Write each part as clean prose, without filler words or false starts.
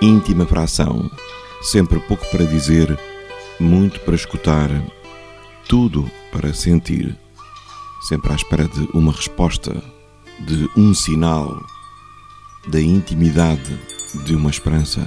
íntima fração. Sempre pouco para dizer, muito para escutar, tudo para sentir. Sempre à espera de uma resposta, de um sinal, da intimidade de uma esperança.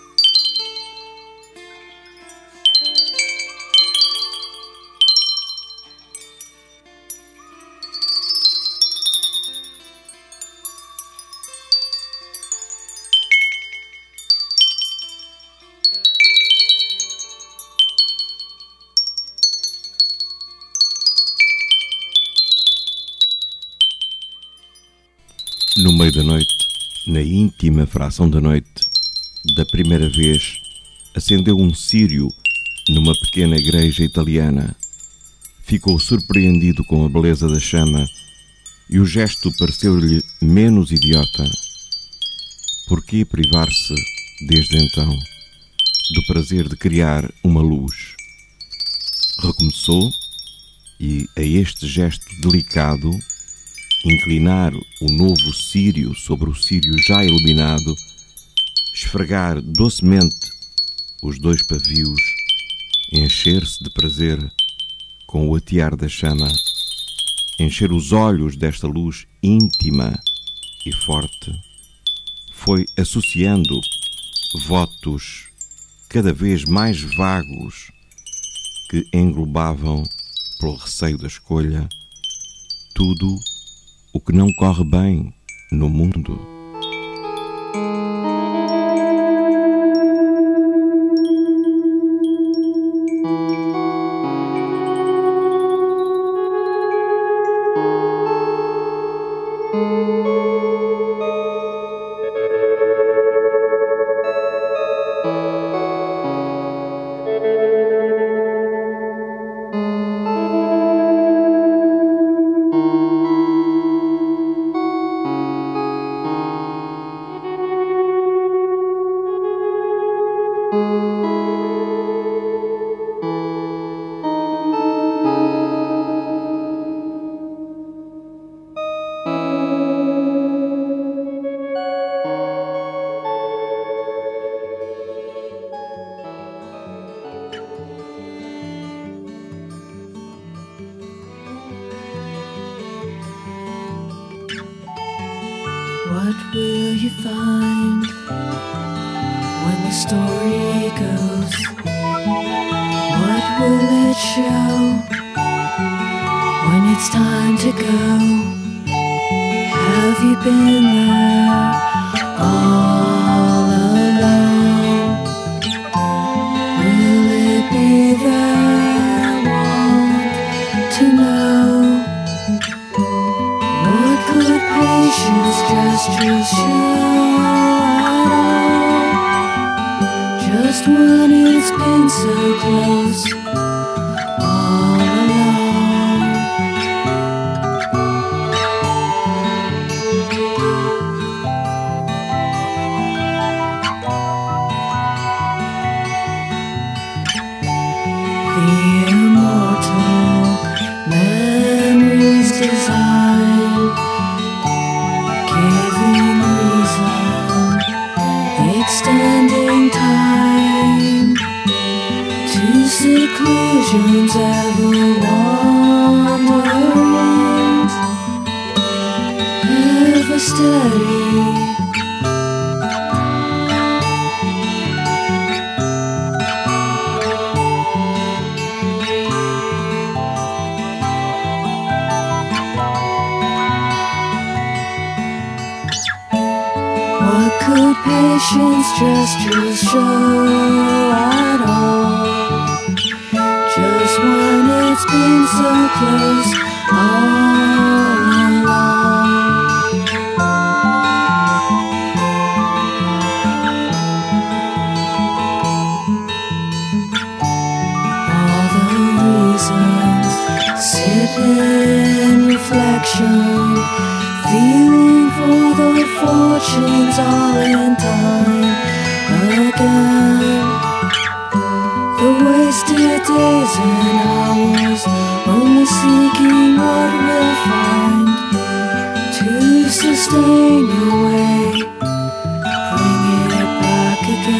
No meio da noite, na íntima fração da noite, da primeira vez, acendeu um círio numa pequena igreja italiana. Ficou surpreendido com a beleza da chama e o gesto pareceu-lhe menos idiota. Por que privar-se, desde então, do prazer de criar uma luz? Recomeçou e, a este gesto delicado, inclinar o novo círio sobre o círio já iluminado, esfregar docemente os dois pavios, encher-se de prazer com o atear da chama, encher os olhos desta luz íntima e forte, foi associando votos cada vez mais vagos que englobavam, pelo receio da escolha, tudo o que não corre bem no mundo. What will you find when the story goes? What will it show when it's time to go? Have you been there all alone? Will it be there? Want to know? What could patience just show at all? Just when it's been so close, all along. The immortal memories designed, giving reason, extending time to seclusion's ever wanderings, ever steady. What could patience just show at all? Just when it's been so close, all along. All the reasons sit in reflection, feeling for the fortunes all in time again. The wasted days and hours, only seeking what we'll find to sustain your way. Bring it back again.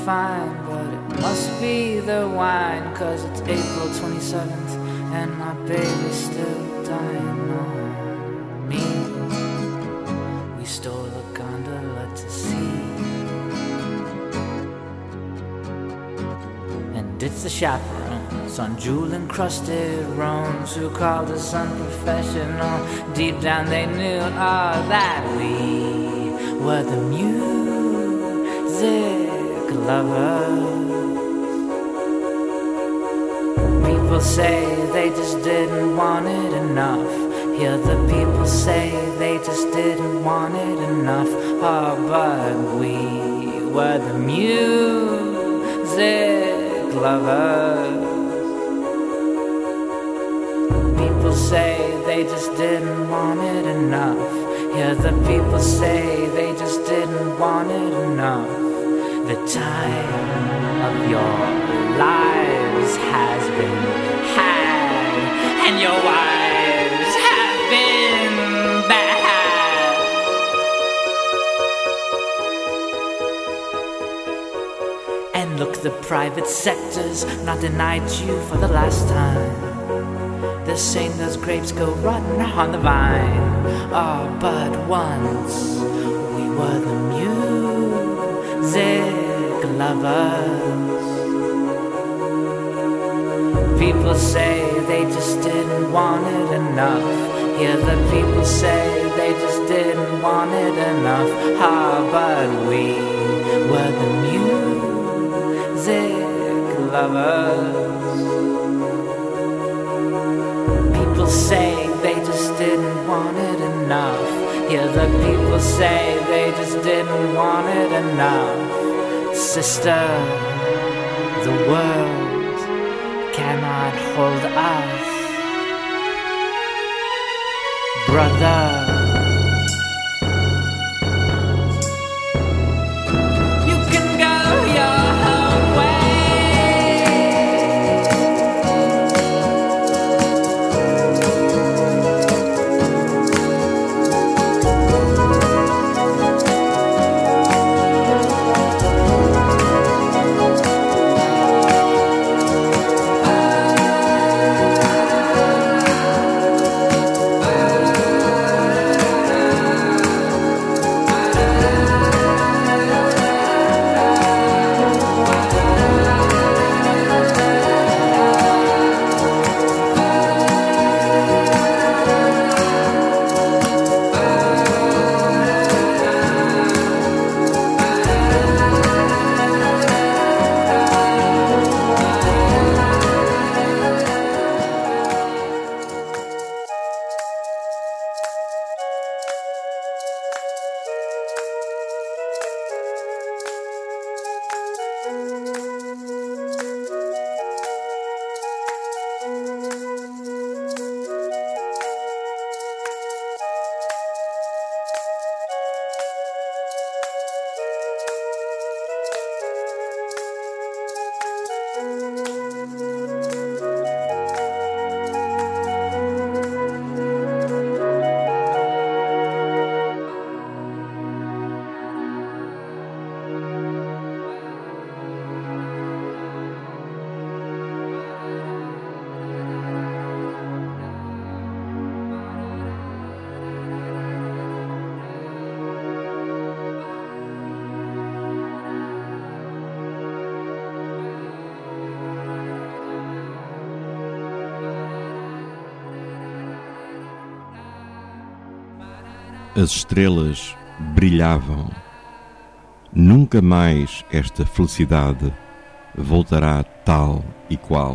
fine, but it must be the wine, 'cause it's April 27th and my baby's still dying on me. We stole a gondola to sea, and it's the chaperones on jewel-encrusted roans who called us unprofessional. Deep down they knew all that we were the music lovers. People say they just didn't want it enough. Hear the people say they just didn't want it enough. Oh, but we were the music lovers. People say they just didn't want it enough. Hear the people say they just didn't want it enough. The time of your lives has been had, and your wives have been bad. And look, the private sector's not denied you for the last time. They're saying those grapes go rotten on the vine. Oh, but once we were the music lovers. People say they just didn't want it enough. Hear the people say they just didn't want it enough. Ah, but we were the music lovers. People say they just didn't want it enough. Hear the people say they just didn't want it enough. Sister, the world cannot hold us. Brother, you can go your own way. As estrelas brilhavam. Nunca mais esta felicidade voltará tal e qual.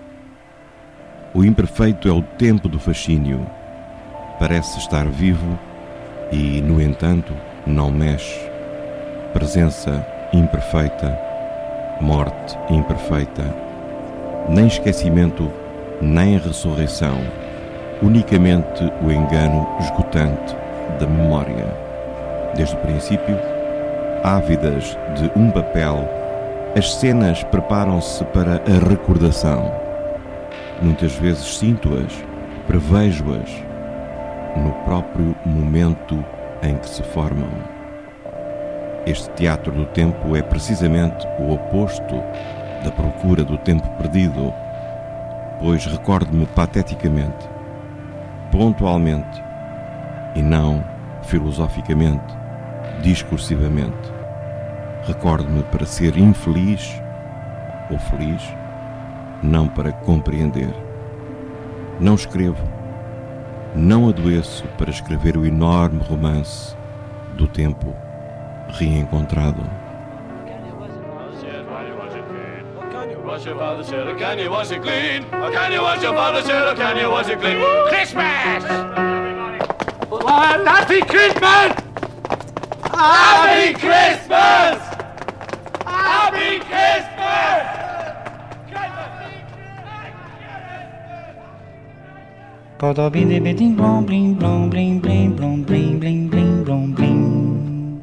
O imperfeito é o tempo do fascínio. Parece estar vivo e, no entanto, não mexe. Presença imperfeita, morte imperfeita. Nem esquecimento, nem ressurreição. Unicamente o engano esgotante da memória. Desde o princípio, ávidas de um papel, as cenas preparam-se para a recordação. Muitas vezes sinto-as, prevejo-as, no próprio momento em que se formam. Este teatro do tempo é precisamente o oposto da procura do tempo perdido, pois recordo-me pateticamente, pontualmente, e não filosoficamente, discursivamente. Recordo-me para ser infeliz ou feliz, não para compreender. Não escrevo, não adoeço para escrever o enorme romance do tempo reencontrado. Wash your father's shirt, or can you wash it clean? Or can you wash your father's shirt, or can you wash it clean? Christmas! Well, Happy Christmas! Happy Christmas! Happy Christmas! Pada bing bing blom bling blom bling bling blom bling bling bling blom bling.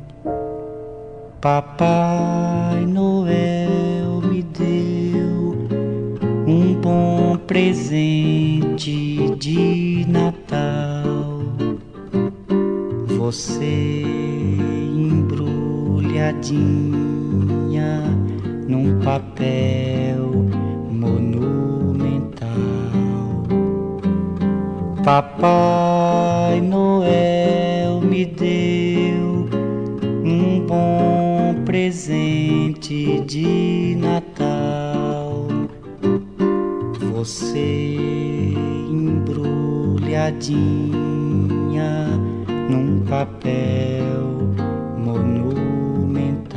Papai Noel me deu bom presente de Natal. Você embrulhadinha num papel monumental. Papai Noel me deu bom presente de Natal. Você embrulhadinha num papel monumental.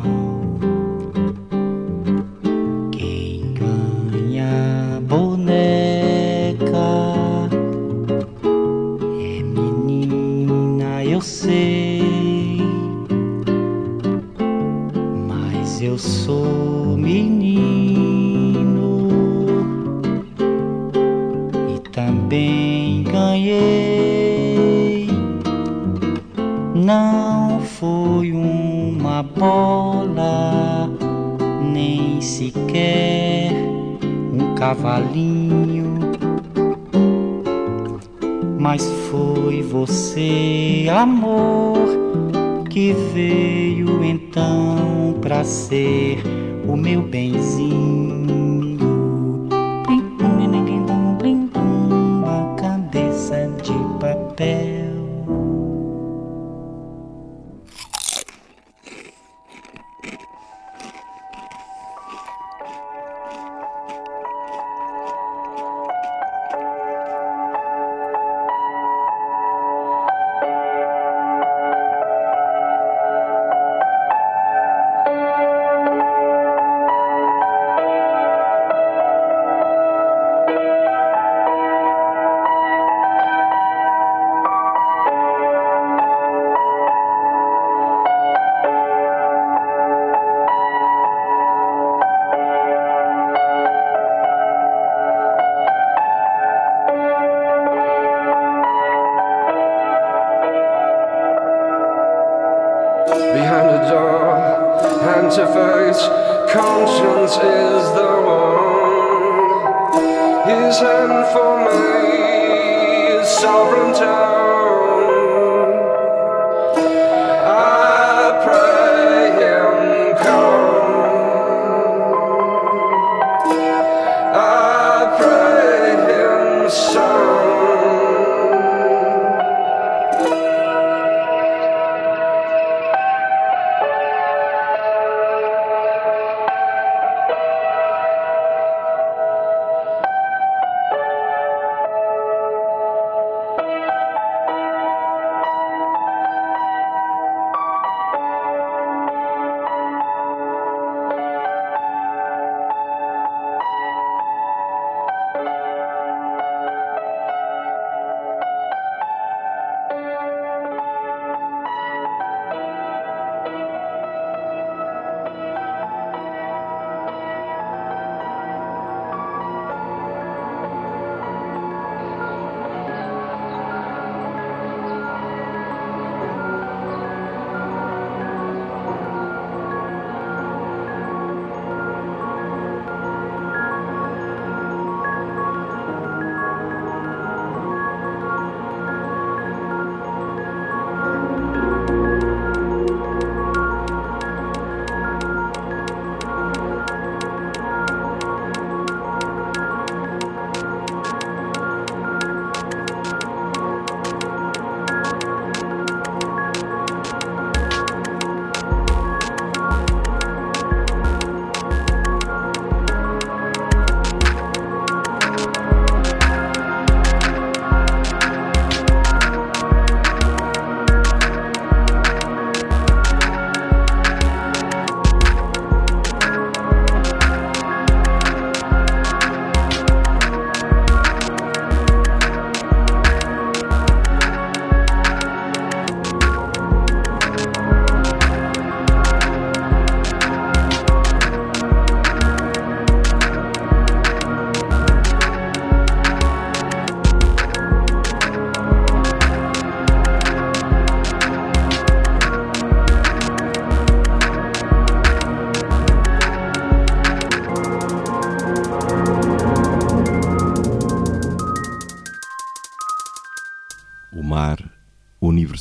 Quem ganha boneca é menina, eu sei, mas eu sou menino e também ganhei. Não foi uma bola, nem sequer um cavalinho, mas foi você, amor, que veio então pra ser o meu benzinho. Plim plum, plim plum, a cabeça de papel. Behind the door, hand to face, conscience is the one. His hand for me is sovereign town. I pray him come. I pray him son.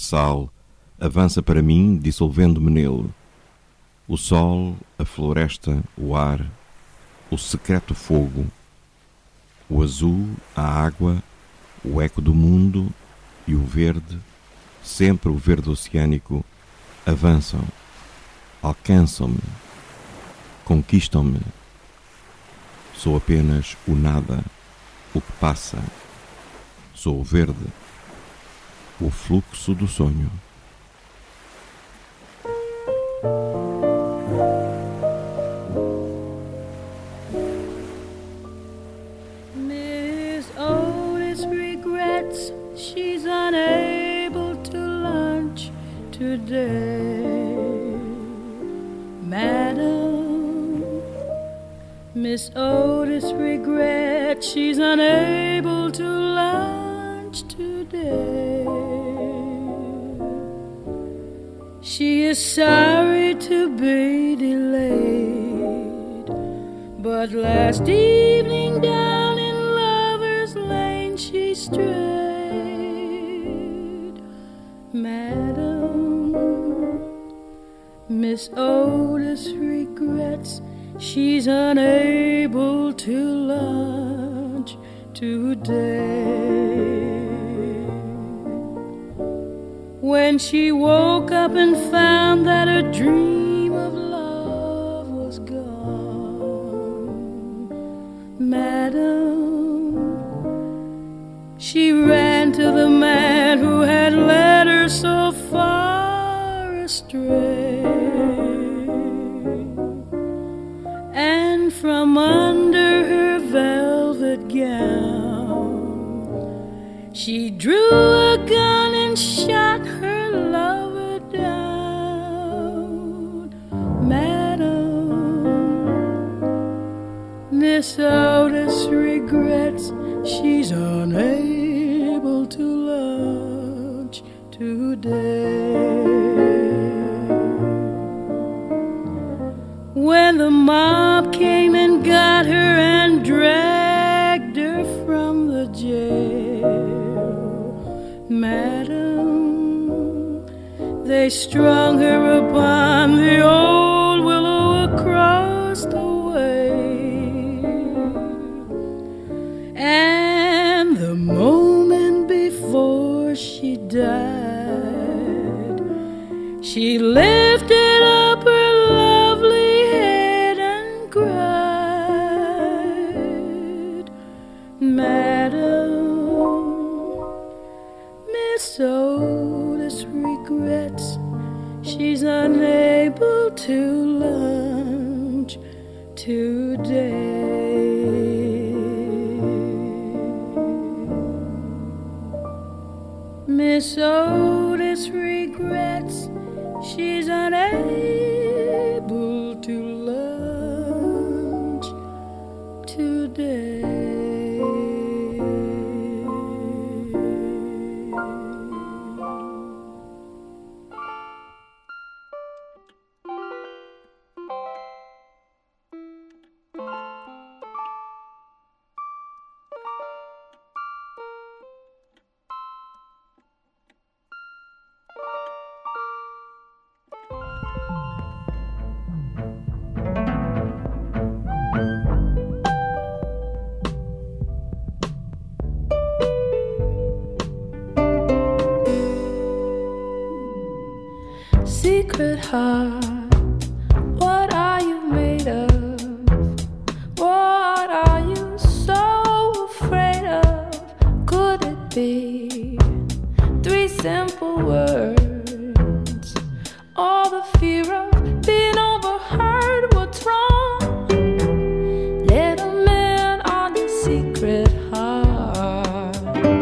sal avança para mim, dissolvendo-me nele. O sol, a floresta, o ar, o secreto fogo, o azul, a água, o eco do mundo e o verde, sempre o verde oceânico, avançam, alcançam-me, conquistam-me. Sou apenas o nada, o que passa. Sou o verde, o fluxo do sonho. Miss Otis regrets she's unable to lunch today. Madam, Miss Otis regrets she's unable to lunch today. She is sorry to be delayed, but last evening down in Lover's Lane she strayed. Madam, Miss Otis regrets she's unable to lunch today. When she woke up and found that her dream of love was gone, Madam, she ran to the man who had led her so far astray. And from under her velvet gown, she drew a gun and shot her lover down. Madam, Miss Otis regrets she's unable to lunch today. When the mob came and got her and dragged her from the jail, Madam, they strung her upon the old willow across the way. And the moment before she died, she lifted up her lovely head and cried. Madam, Miss Otis regrets she's unable to lunch today. Miss Otis regrets she's unable to lunch today. Secret heart, what are you made of? What are you so afraid of? Could it be 3 simple words? All the fear of being overheard, what's wrong? Little man on the secret heart.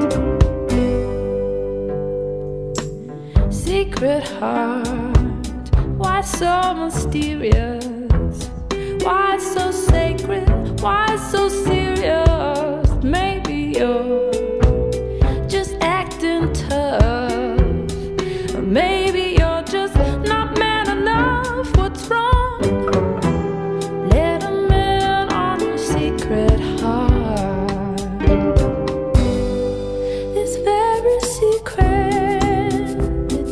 Secret heart, why so mysterious? Why so sacred? Why so serious? Maybe you're just acting tough. Or maybe you're just not man enough. What's wrong? Let a man on your secret heart. It's very secret.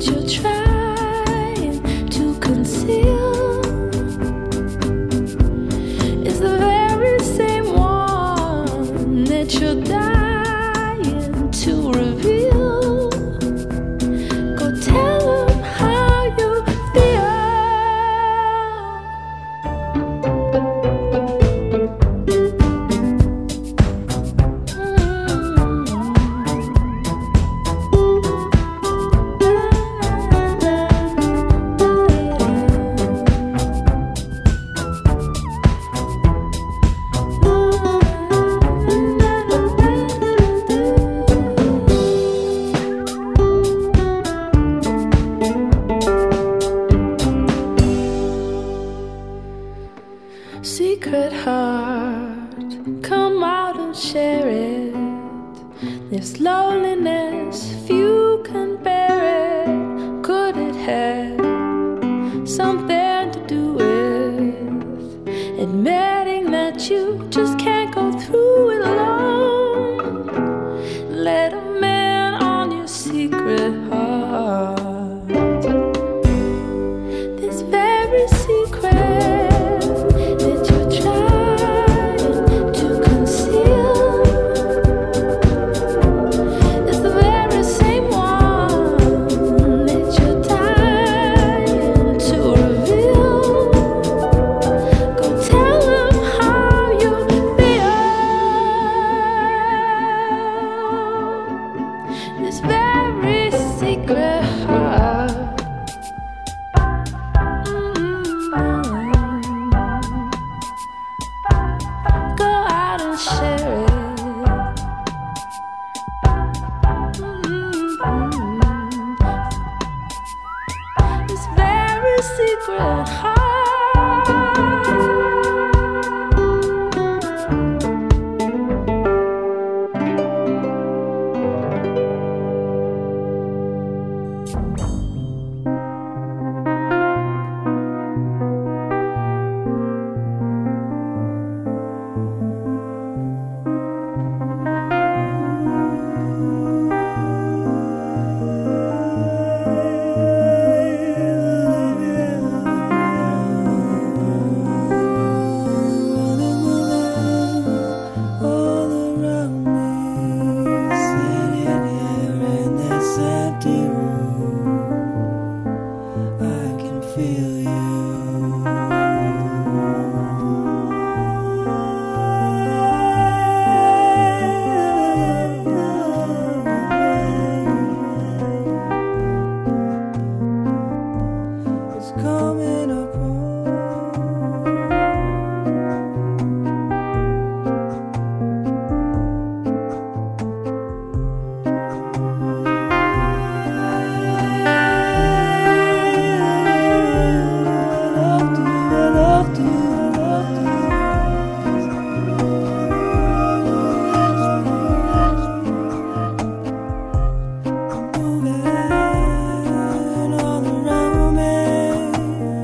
secret heart, come out and share it. This loneliness, few can bear it. Could it have something to do with admitting that you just can't go through it alone? Let a man on your secret heart. This very secret that you're trying to conceal is the very same one that you're dying to reveal. Go tell them how you feel. This very secret heart. Go out and share it. This very secret heart. All around me, sitting here in this empty room, I can feel you. It's coming up all around me.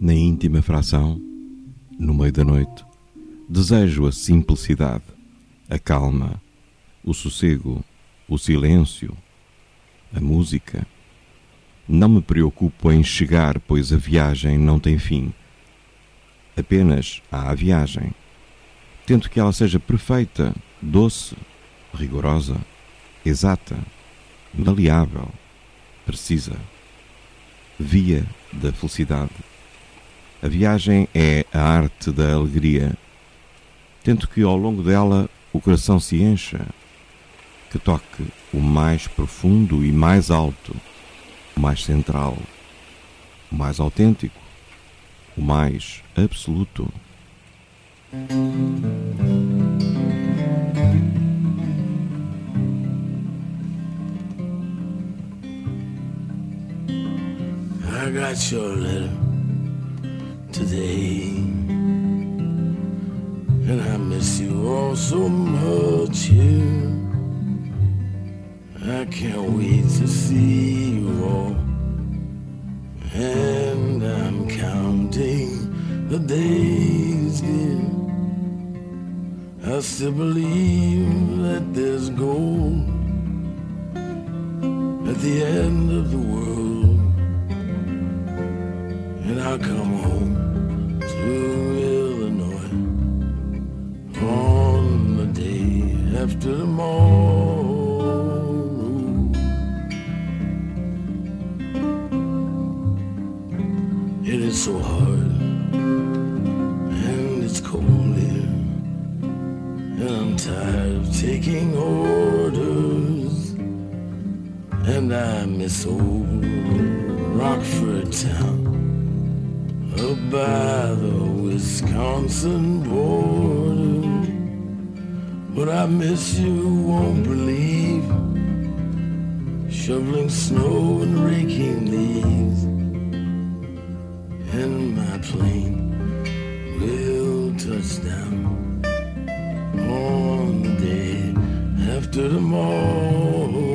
Na íntima fração, no meio da noite, desejo a simplicidade, a calma, o sossego, o silêncio, a música. Não me preocupo em chegar, pois a viagem não tem fim. Apenas há a viagem. Tento que ela seja perfeita, doce, rigorosa, exata, maleável, precisa. Via da felicidade. A viagem é a arte da alegria. Tento que ao longo dela o coração se encha, que toque o mais profundo e mais alto, o mais central, o mais autêntico, o mais absoluto. I got your letter today, and I miss you all so much, yeah. I can't wait to see you all, and I'm counting the days, yeah. I still believe that there's gold at the end of the world, and I'll come home to Illinois on the day after tomorrow. It is so hard and it's cold here, and I'm tired of taking orders, and I miss old Rockford town up by the Wisconsin border. But I miss you, won't believe, shoveling snow and raking leaves, and my plane will touch down on the day after tomorrow.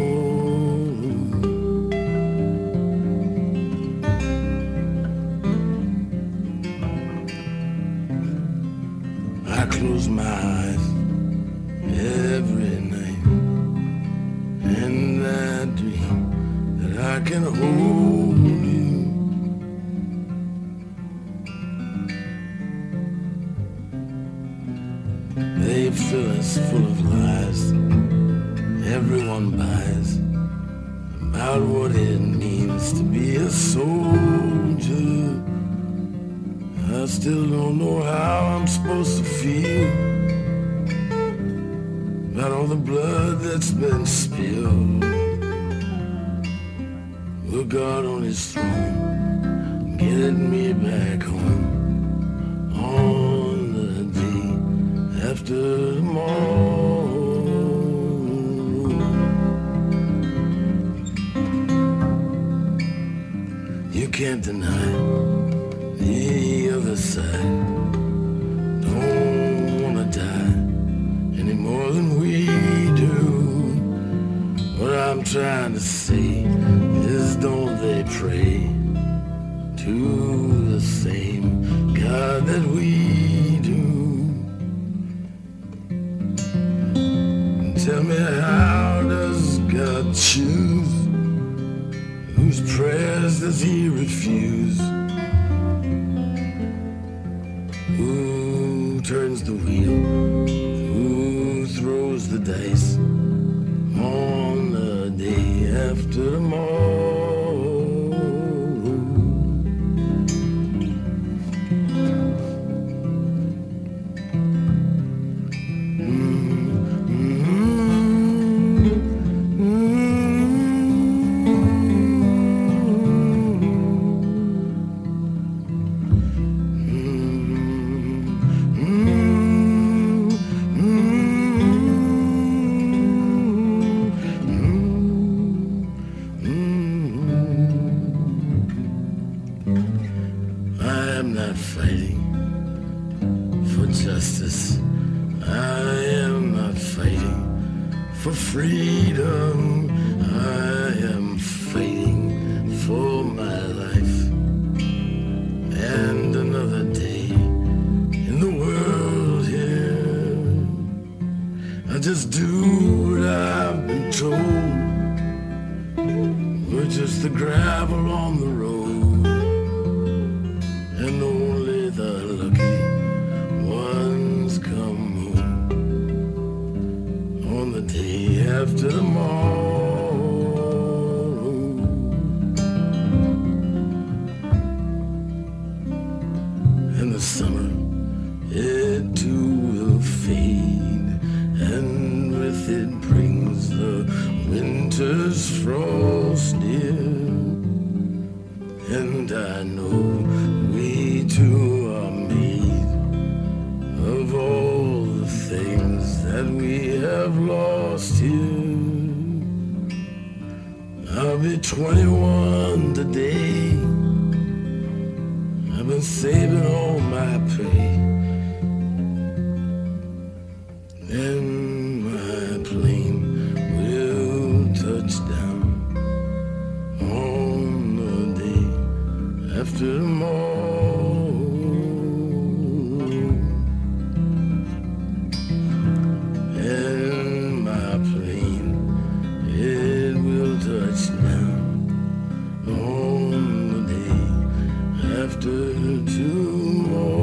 I close my eyes every night, and I dream that I can hold you. They fill us full of lies everyone buys about what it means to be a soldier. I still don't know how I'm supposed to feel about all the blood that's been spilled. Well, God on his throne, getting me back home on the day after tomorrow. You can't deny the other side don't wanna die any more than we do. What I'm trying to say is, don't they pray to the same God that we do? Tell me, how does God choose? Whose prayers does he refuse? Who turns the wheel? Who throws the dice on the day after tomorrow? Freedom, I am fighting for my life, and the gravel on the road, and only the lucky ones come home on the day after tomorrow. And the summer, it too will fade, and with it brings the winter's frost near. And I know we two are made of all the things that we have lost here. I'll be 21 today. I've been saving all my pay, and my plane will touch down on the day after tomorrow. And my plane, it will touch down on the day after tomorrow.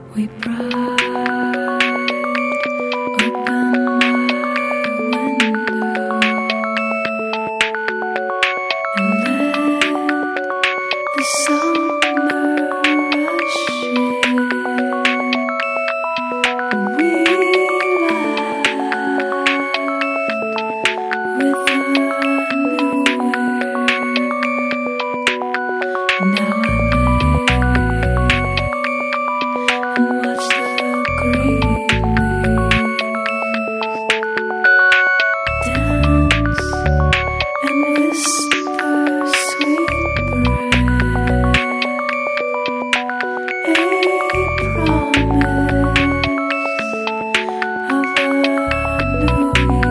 We bright open my window and let the summer rush in. We laughed with a new air. Now I and watch the green leaves dance and whisper sweet breath, a promise of a new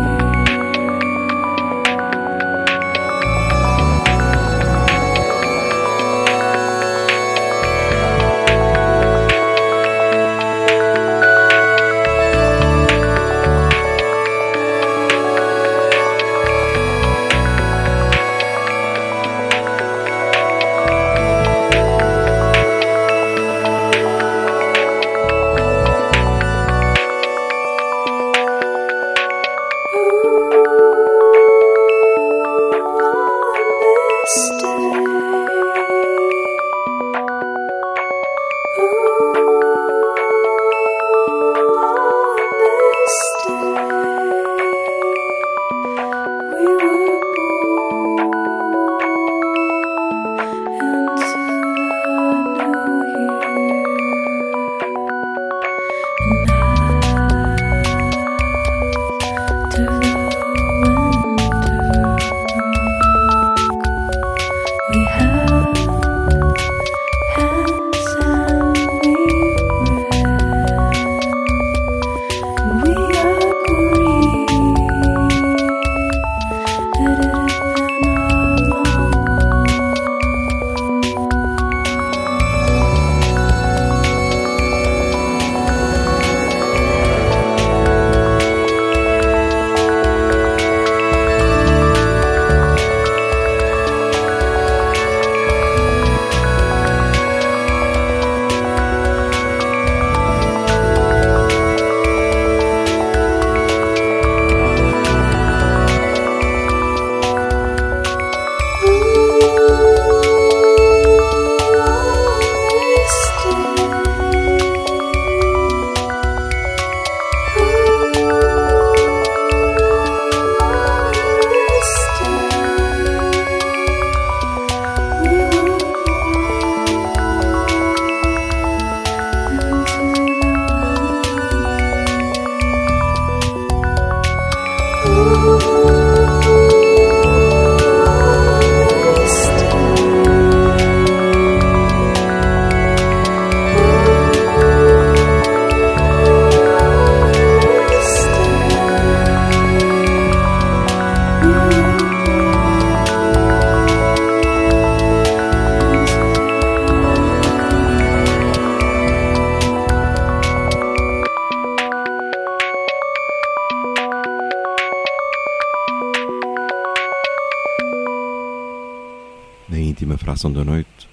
Íntima fração da noite,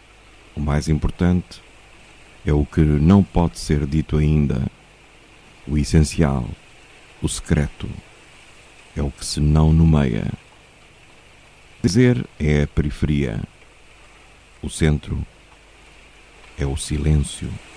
o mais importante é o que não pode ser dito ainda, o essencial, o secreto, é o que se não nomeia. Dizer é a periferia, o centro é o silêncio.